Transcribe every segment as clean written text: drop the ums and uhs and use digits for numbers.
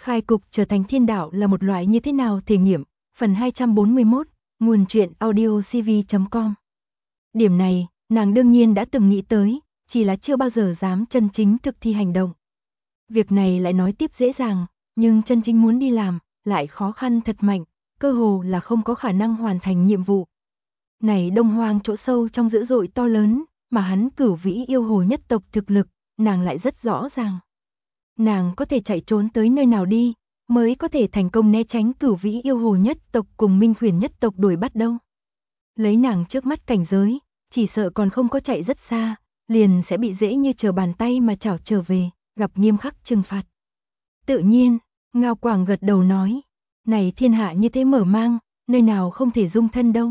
Khai cục trở thành thiên đạo là một loại như thế nào thể nghiệm, phần 241, nguồn truyện audiocv.com. Điểm này, nàng đương nhiên đã từng nghĩ tới, chỉ là chưa bao giờ dám chân chính thực thi hành động. Việc này lại nói tiếp dễ dàng, nhưng chân chính muốn đi làm, lại khó khăn thật mạnh, cơ hồ là không có khả năng hoàn thành nhiệm vụ. Này Đông Hoang chỗ sâu trong dữ dội to lớn, mà hắn Cửu Vĩ yêu hồ nhất tộc thực lực, nàng lại rất rõ ràng. Nàng có thể chạy trốn tới nơi nào đi, mới có thể thành công né tránh Cửu Vĩ yêu hồ nhất tộc cùng Minh Huyền nhất tộc đuổi bắt đâu. Lấy nàng trước mắt cảnh giới, chỉ sợ còn không có chạy rất xa, liền sẽ bị dễ như trở bàn tay mà chảo trở về, gặp nghiêm khắc trừng phạt. Tự nhiên, Ngao Quảng gật đầu nói, này thiên hạ như thế mở mang, nơi nào không thể dung thân đâu.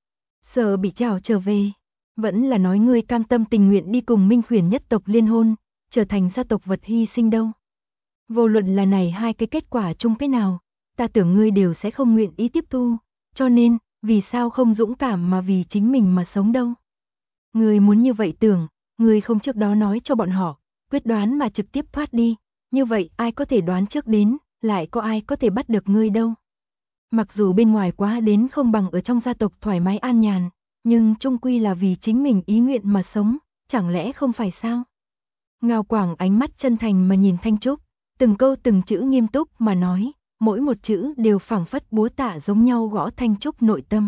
Sợ bị chảo trở về, vẫn là nói ngươi cam tâm tình nguyện đi cùng Minh Huyền nhất tộc liên hôn, trở thành gia tộc vật hy sinh đâu. Vô luận là này hai cái kết quả chung cái nào, ta tưởng ngươi đều sẽ không nguyện ý tiếp thu, cho nên, vì sao không dũng cảm mà vì chính mình mà sống đâu. Ngươi muốn như vậy tưởng, ngươi không trước đó nói cho bọn họ, quyết đoán mà trực tiếp thoát đi, như vậy ai có thể đoán trước đến, lại có ai có thể bắt được ngươi đâu. Mặc dù bên ngoài quá đến không bằng ở trong gia tộc thoải mái an nhàn, nhưng chung quy là vì chính mình ý nguyện mà sống, chẳng lẽ không phải sao? Ngao Quảng ánh mắt chân thành mà nhìn Thanh Trúc, từng câu từng chữ nghiêm túc mà nói, mỗi một chữ đều phảng phất búa tạ giống nhau gõ Thanh Trúc nội tâm.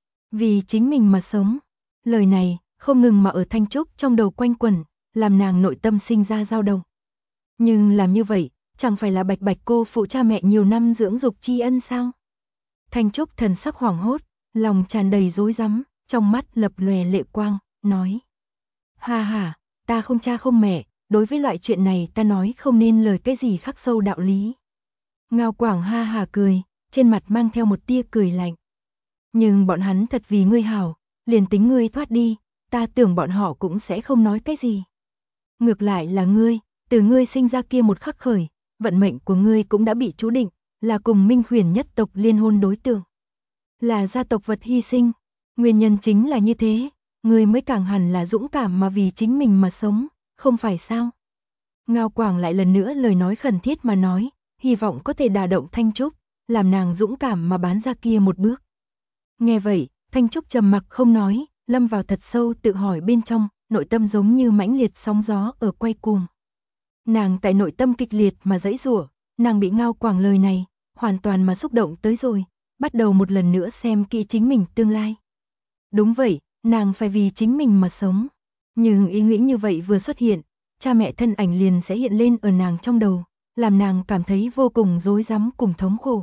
Vì chính mình mà sống, lời này không ngừng mà ở Thanh Trúc trong đầu quanh quẩn, làm nàng nội tâm sinh ra dao động. Nhưng làm như vậy, chẳng phải là bạch bạch cô phụ cha mẹ nhiều năm dưỡng dục tri ân sao? Thanh Trúc thần sắc hoảng hốt, lòng tràn đầy rối rắm, trong mắt lập lòe lệ quang, nói: "Ha ha, ta không cha không mẹ, đối với loại chuyện này ta nói không nên lời cái gì khắc sâu đạo lý." Ngao Quảng ha ha cười, trên mặt mang theo một tia cười lạnh. "Nhưng bọn hắn thật vì ngươi hảo, liền tính ngươi thoát đi, ta tưởng bọn họ cũng sẽ không nói cái gì. Ngược lại là ngươi, từ ngươi sinh ra kia một khắc khởi, vận mệnh của ngươi cũng đã bị chú định, là cùng Minh Huyền nhất tộc liên hôn đối tượng. Là gia tộc vật hy sinh, nguyên nhân chính là như thế, ngươi mới càng hẳn là dũng cảm mà vì chính mình mà sống, không phải sao?" Ngao Quảng lại lần nữa lời nói khẩn thiết mà nói, hy vọng có thể đả động Thanh Trúc, làm nàng dũng cảm mà bán ra kia một bước. Nghe vậy, Thanh Trúc trầm mặc không nói, lâm vào thật sâu tự hỏi bên trong, nội tâm giống như mãnh liệt sóng gió ở quay cuồng. Nàng tại nội tâm kịch liệt mà giãy giụa, nàng bị Ngao Quảng lời này hoàn toàn mà xúc động tới rồi, bắt đầu một lần nữa xem kỹ chính mình tương lai. Đúng vậy, nàng phải vì chính mình mà sống. Nhưng ý nghĩ như vậy vừa xuất hiện, cha mẹ thân ảnh liền sẽ hiện lên ở nàng trong đầu, làm nàng cảm thấy vô cùng rối rắm cùng thống khổ.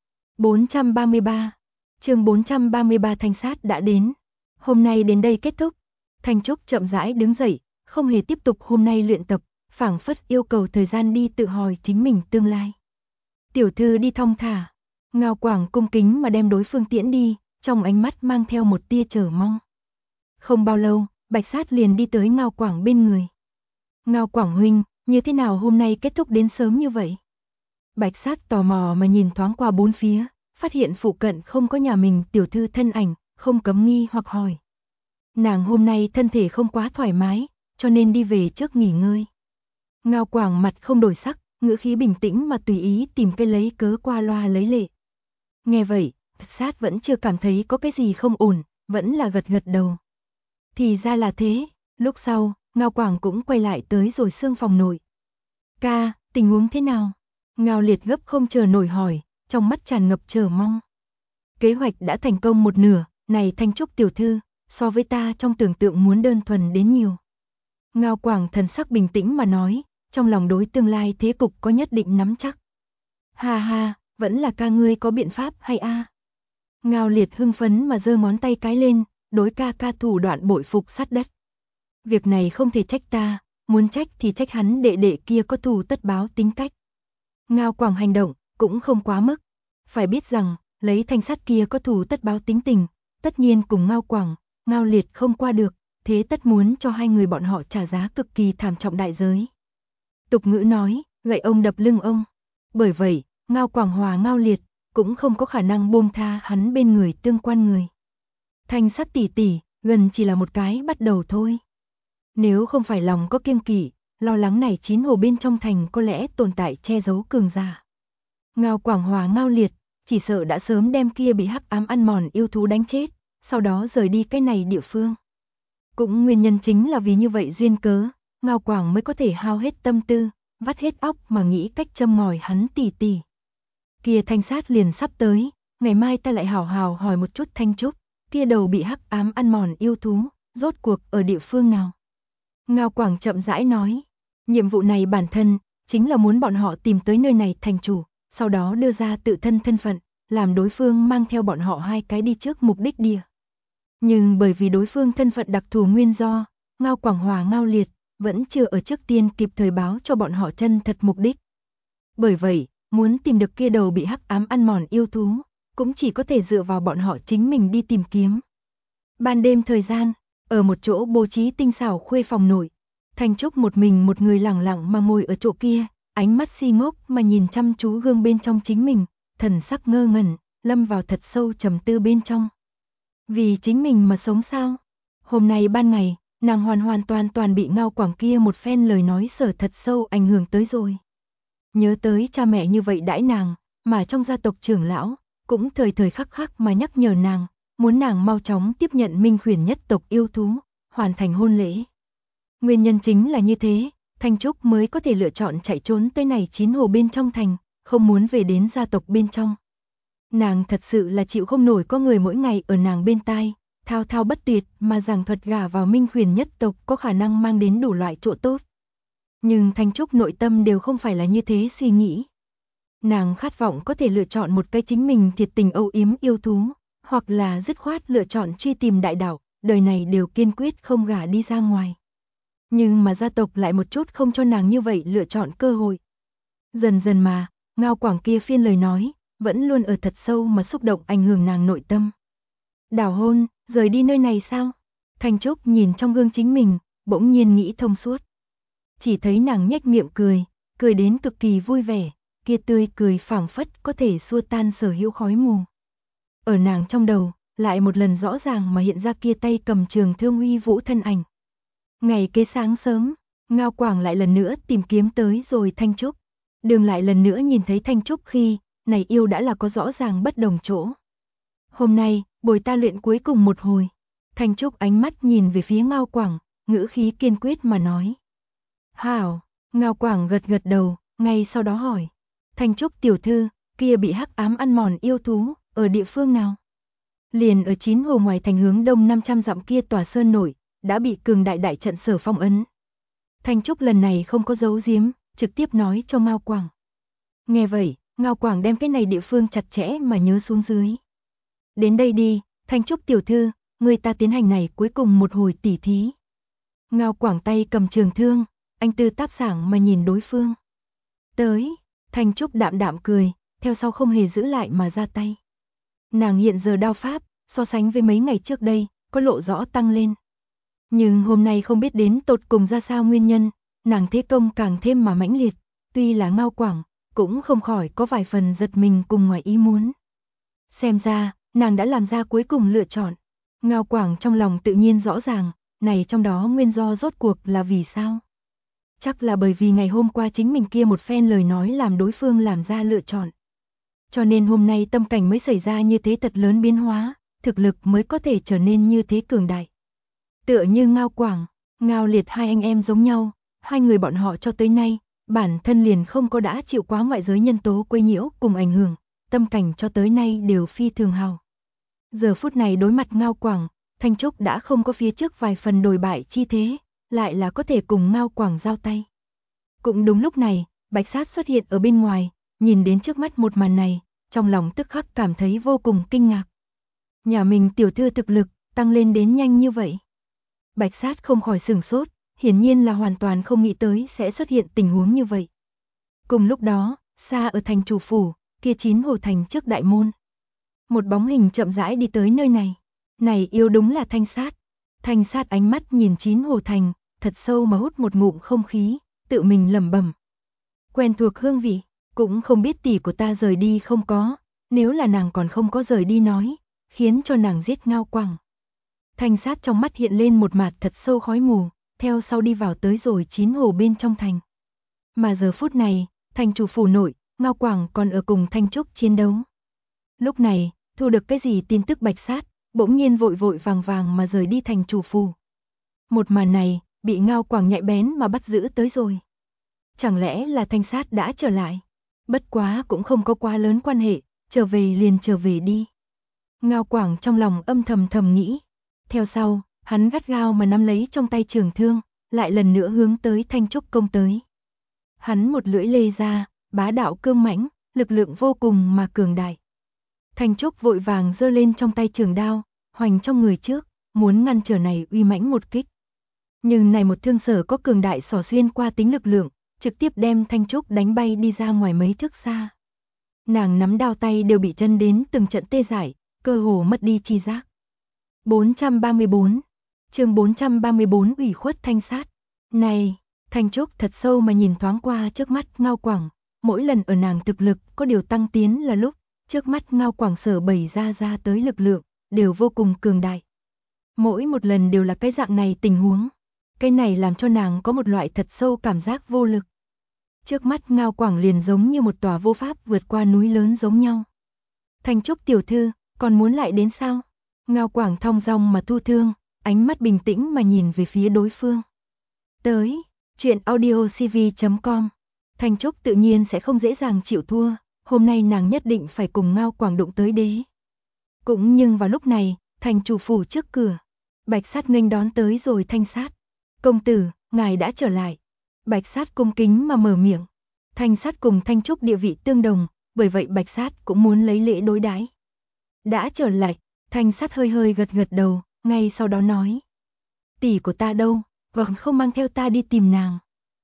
433 chương 433 thanh sát đã đến. Hôm nay đến đây kết thúc. Thanh Trúc chậm rãi đứng dậy, không hề tiếp tục hôm nay luyện tập, phảng phất yêu cầu thời gian đi tự hỏi chính mình tương lai. "Tiểu thư đi thong thả." Ngao Quảng cung kính mà đem đối phương tiễn đi, trong ánh mắt mang theo một tia chờ mong. Không bao lâu, Bạch Sát liền đi tới Ngao Quảng bên người. "Ngao Quảng huynh, như thế nào hôm nay kết thúc đến sớm như vậy?" Bạch Sát tò mò mà nhìn thoáng qua bốn phía, phát hiện phụ cận không có nhà mình tiểu thư thân ảnh, không cấm nghi hoặc hỏi. Nàng hôm nay thân thể không quá thoải mái, cho nên đi về trước nghỉ ngơi. Ngao Quảng mặt không đổi sắc, ngữ khí bình tĩnh mà tùy ý tìm cái lấy cớ qua loa lấy lệ. Nghe vậy, Bạch Sát vẫn chưa cảm thấy có cái gì không ổn, vẫn là gật gật đầu. Thì ra là thế, lúc sau, Ngao Quảng cũng quay lại tới rồi xương phòng nội. "Ca, tình huống thế nào?" Ngao Liệt gấp không chờ nổi hỏi, trong mắt tràn ngập chờ mong. "Kế hoạch đã thành công một nửa, này Thanh Trúc tiểu thư, so với ta trong tưởng tượng muốn đơn thuần đến nhiều." Ngao Quảng thần sắc bình tĩnh mà nói, trong lòng đối tương lai thế cục có nhất định nắm chắc. "Ha ha, vẫn là ca ngươi có biện pháp hay a?" Ngao Liệt hưng phấn mà giơ ngón tay cái lên, đối ca ca thủ đoạn bội phục sát đất. "Việc này không thể trách ta, muốn trách thì trách hắn đệ đệ kia có thù tất báo tính cách." Ngao Quảng hành động cũng không quá mức, phải biết rằng, lấy thanh sát kia có thù tất báo tính tình, tất nhiên cùng Ngao Quảng, Ngao Liệt không qua được, thế tất muốn cho hai người bọn họ trả giá cực kỳ thảm trọng đại giới. Tục ngữ nói, gậy ông đập lưng ông. Bởi vậy, Ngao Quảng hòa Ngao Liệt cũng không có khả năng buông tha hắn bên người tương quan người. Thanh sát tỷ tỷ, gần chỉ là một cái bắt đầu thôi. Nếu không phải lòng có kiêng kỵ, lo lắng này chín hồ bên trong thành có lẽ tồn tại che giấu cường giả. Ngao Quảng Hòa Ngao Liệt, chỉ sợ đã sớm đem kia bị hắc ám ăn mòn yêu thú đánh chết, sau đó rời đi cái này địa phương. Cũng nguyên nhân chính là vì như vậy duyên cớ, Ngao Quảng mới có thể hao hết tâm tư, vắt hết óc mà nghĩ cách châm ngòi hắn tỉ tỉ. Kia Thanh Sát liền sắp tới, ngày mai ta lại hảo hảo hỏi một chút Thanh Trúc, kia đầu bị hắc ám ăn mòn yêu thú, rốt cuộc ở địa phương nào. Ngao Quảng chậm rãi nói, nhiệm vụ này bản thân, chính là muốn bọn họ tìm tới nơi này thành chủ, sau đó đưa ra tự thân thân phận, làm đối phương mang theo bọn họ hai cái đi trước mục đích địa. Nhưng bởi vì đối phương thân phận đặc thù nguyên do, Ngao Quảng Hòa Ngao Liệt, vẫn chưa ở trước tiên kịp thời báo cho bọn họ chân thật mục đích. Bởi vậy, muốn tìm được kia đầu bị hắc ám ăn mòn yêu thú, cũng chỉ có thể dựa vào bọn họ chính mình đi tìm kiếm. Ban đêm thời gian, ở một chỗ bố trí tinh xảo khuê phòng nội, Thanh Trúc một mình một người lẳng lặng mà ngồi ở chỗ kia, ánh mắt si ngốc mà nhìn chăm chú gương bên trong chính mình, thần sắc ngơ ngẩn, lâm vào thật sâu trầm tư bên trong. Vì chính mình mà sống sao? Hôm nay ban ngày, nàng hoàn toàn bị Ngao Quảng kia một phen lời nói sở thật sâu ảnh hưởng tới rồi. Nhớ tới cha mẹ như vậy đãi nàng, mà trong gia tộc trưởng lão, cũng thời thời khắc khắc mà nhắc nhở nàng, muốn nàng mau chóng tiếp nhận Minh Khuyển nhất tộc yêu thú, hoàn thành hôn lễ. Nguyên nhân chính là như thế, Thanh Trúc mới có thể lựa chọn chạy trốn tới này chín hồ bên trong thành, không muốn về đến gia tộc bên trong. Nàng thật sự là chịu không nổi có người mỗi ngày ở nàng bên tai, thao thao bất tuyệt mà giảng thuật gả vào Minh Khuyển nhất tộc có khả năng mang đến đủ loại chỗ tốt. Nhưng Thanh Trúc nội tâm đều không phải là như thế suy nghĩ. Nàng khát vọng có thể lựa chọn một cái chính mình thiệt tình âu yếm yêu thú, hoặc là dứt khoát lựa chọn truy tìm đại đạo, đời này đều kiên quyết không gả đi ra ngoài. Nhưng mà gia tộc lại một chút không cho nàng như vậy lựa chọn cơ hội. Dần dần mà, Ngao Quảng kia phiên lời nói, vẫn luôn ở thật sâu mà xúc động ảnh hưởng nàng nội tâm. Đảo hôn, rời đi nơi này sao? Thanh Trúc nhìn trong gương chính mình, bỗng nhiên nghĩ thông suốt. Chỉ thấy nàng nhếch miệng cười, cười đến cực kỳ vui vẻ, kia tươi cười phảng phất có thể xua tan sở hữu khói mù. Ở nàng trong đầu, lại một lần rõ ràng mà hiện ra kia tay cầm trường thương uy vũ thân ảnh. Ngày kế sáng sớm, Ngao Quảng lại lần nữa tìm kiếm tới rồi Thanh Trúc. Đường lại lần nữa nhìn thấy Thanh Trúc khi, này yêu đã là có rõ ràng bất đồng chỗ. Hôm nay, bồi ta luyện cuối cùng một hồi. Thanh Trúc ánh mắt nhìn về phía Ngao Quảng, ngữ khí kiên quyết mà nói. Hảo, Ngao Quảng gật gật đầu, ngay sau đó hỏi. Thanh Trúc tiểu thư, kia bị hắc ám ăn mòn yêu thú, ở địa phương nào? Liền ở chín hồ ngoài thành hướng đông 500 dặm kia tòa sơn nổi, đã bị cường đại đại trận sở phong ấn. Thanh Trúc lần này không có giấu giếm, trực tiếp nói cho Ngao Quảng. Nghe vậy, Ngao Quảng đem cái này địa phương chặt chẽ mà nhớ xuống dưới. Đến đây đi, Thanh Trúc tiểu thư, người ta tiến hành này cuối cùng một hồi tỉ thí. Ngao Quảng tay cầm trường thương, anh tư táp sảng mà nhìn đối phương. Tới, Thanh Trúc đạm đạm cười, theo sau không hề giữ lại mà ra tay. Nàng hiện giờ đao pháp, so sánh với mấy ngày trước đây, có lộ rõ tăng lên. Nhưng hôm nay không biết đến tột cùng ra sao nguyên nhân, nàng thế công càng thêm mà mãnh liệt, tuy là Ngao Quảng, cũng không khỏi có vài phần giật mình cùng ngoài ý muốn. Xem ra, nàng đã làm ra cuối cùng lựa chọn. Ngao Quảng trong lòng tự nhiên rõ ràng, này trong đó nguyên do rốt cuộc là vì sao? Chắc là bởi vì ngày hôm qua chính mình kia một phen lời nói làm đối phương làm ra lựa chọn. Cho nên hôm nay tâm cảnh mới xảy ra như thế thật lớn biến hóa, thực lực mới có thể trở nên như thế cường đại. Tựa như Ngao Quảng, Ngao Liệt hai anh em giống nhau, hai người bọn họ cho tới nay, bản thân liền không có đã chịu quá ngoại giới nhân tố quấy nhiễu cùng ảnh hưởng, tâm cảnh cho tới nay đều phi thường hào. Giờ phút này đối mặt Ngao Quảng, Thanh Trúc đã không có phía trước vài phần đồi bại chi thế, lại là có thể cùng Ngao Quảng giao tay. Cũng đúng lúc này, Bạch Sát xuất hiện ở bên ngoài, nhìn đến trước mắt một màn này, trong lòng tức khắc cảm thấy vô cùng kinh ngạc. Nhà mình tiểu thư thực lực, tăng lên đến nhanh như vậy. Bạch Sát không khỏi sửng sốt, hiển nhiên là hoàn toàn không nghĩ tới sẽ xuất hiện tình huống như vậy. Cùng lúc đó, xa ở thành chủ phủ, kia chín hồ thành trước đại môn. Một bóng hình chậm rãi đi tới nơi này. Này yêu đúng là Thanh Sát. Thanh Sát ánh mắt nhìn chín hồ thành, thật sâu mà hút một ngụm không khí, tự mình lẩm bẩm. Quen thuộc hương vị, cũng không biết tỷ của ta rời đi không có, nếu là nàng còn không có rời đi nói, khiến cho nàng giết Ngao Quảng. Thanh Sát trong mắt hiện lên một mạt thật sâu khói mù, theo sau đi vào tới rồi chín hồ bên trong thành. Mà giờ phút này, thành chủ phủ nội, Ngao Quảng còn ở cùng Thanh Trúc chiến đấu. Lúc này, thu được cái gì tin tức Bạch Sát, bỗng nhiên vội vội vàng vàng mà rời đi thành chủ phủ. Một màn này, bị Ngao Quảng nhạy bén mà bắt giữ tới rồi. Chẳng lẽ là Thanh Sát đã trở lại? Bất quá cũng không có quá lớn quan hệ, trở về liền trở về đi. Ngao Quảng trong lòng âm thầm nghĩ. Theo sau, hắn gắt gao mà nắm lấy trong tay trường thương, lại lần nữa hướng tới Thanh Trúc công tới. Hắn một lưỡi lê ra, bá đạo cương mãnh, lực lượng vô cùng mà cường đại. Thanh Trúc vội vàng giơ lên trong tay trường đao, hoành trong người trước, muốn ngăn trở này uy mãnh một kích. Nhưng này một thương sở có cường đại xỏ xuyên qua tính lực lượng, trực tiếp đem Thanh Trúc đánh bay đi ra ngoài mấy thước xa. Nàng nắm đao tay đều bị chân đến từng trận tê dại, cơ hồ mất đi chi giác. 434, chương 434 ủy khuất Thanh Sát. Này, Thanh Trúc thật sâu mà nhìn thoáng qua trước mắt Ngao Quảng, mỗi lần ở nàng thực lực có điều tăng tiến là lúc, trước mắt Ngao Quảng sở bày ra tới lực lượng, đều vô cùng cường đại. Mỗi một lần đều là cái dạng này tình huống. Cái này làm cho nàng có một loại thật sâu cảm giác vô lực. Trước mắt Ngao Quảng liền giống như một tòa vô pháp vượt qua núi lớn giống nhau. Thanh Trúc tiểu thư, còn muốn lại đến sao? Ngao Quảng thong dong mà thu thương, ánh mắt bình tĩnh mà nhìn về phía đối phương. Tới, truyện audiocv.com. Thanh Trúc tự nhiên sẽ không dễ dàng chịu thua, hôm nay nàng nhất định phải cùng Ngao Quảng đụng tới đế. Cũng nhưng vào lúc này, thành chủ phủ trước cửa, Bạch Sát nghênh đón tới rồi Thanh Sát. Công tử, ngài đã trở lại. Bạch Sát cung kính mà mở miệng. Thanh Sát cùng Thanh Trúc địa vị tương đồng, bởi vậy Bạch Sát cũng muốn lấy lễ đối đãi. Đã trở lại, Thanh Sát hơi gật đầu, ngay sau đó nói. Tỷ của ta đâu, vẫn không mang theo ta đi tìm nàng.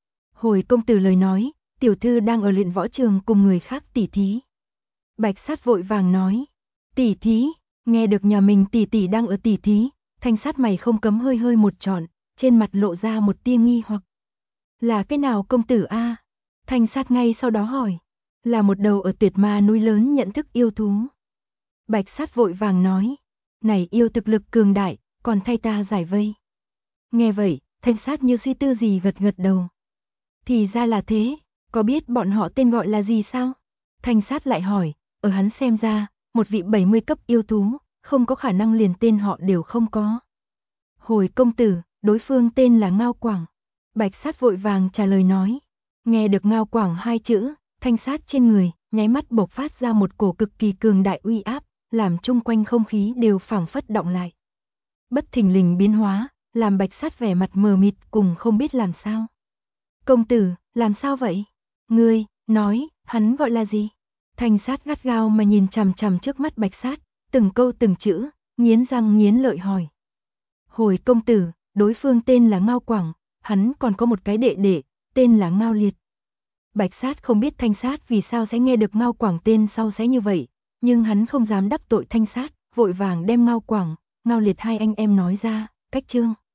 Hồi công tử lời nói, tiểu thư đang ở luyện võ trường cùng người khác tỉ thí. Bạch Sát vội vàng nói. Tỉ thí, nghe được nhà mình tỷ đang ở tỉ thí, Thanh Sát mày không cấm hơi một trọn, trên mặt lộ ra một tia nghi hoặc. Là cái nào công tử a? Thanh Sát ngay sau đó hỏi. Là một đầu ở tuyệt ma núi lớn nhận thức yêu thú. Bạch Sát vội vàng nói. Này yêu thực lực cường đại, còn thay ta giải vây. Nghe vậy, Thanh Sát như suy tư gì gật đầu. Thì ra là thế, có biết bọn họ tên gọi là gì sao? Thanh Sát lại hỏi, ở hắn xem ra, một vị 70 cấp yêu thú, không có khả năng liền tên họ đều không có. Hồi công tử, đối phương tên là Ngao Quảng. Bạch Sát vội vàng trả lời nói. Nghe được Ngao Quảng hai chữ, Thanh Sát trên người, nháy mắt bộc phát ra một cổ cực kỳ cường đại uy áp, làm chung quanh không khí đều phảng phất động lại. Bất thình lình biến hóa, làm Bạch Sát vẻ mặt mờ mịt cùng không biết làm sao. Công tử, làm sao vậy? Ngươi, nói, hắn gọi là gì? Thanh Sát gắt gao mà nhìn chằm trước mắt Bạch Sát, từng câu từng chữ, nghiến răng nghiến lợi hỏi. Hồi công tử, đối phương tên là Ngao Quảng, hắn còn có một cái đệ đệ, tên là Ngao Liệt. Bạch Sát không biết Thanh Sát vì sao sẽ nghe được Ngao Quảng tên sau sẽ như vậy, nhưng hắn không dám đắc tội Thanh Sát, vội vàng đem Ngao Quảng, Ngao Liệt hai anh em nói ra, cách chương.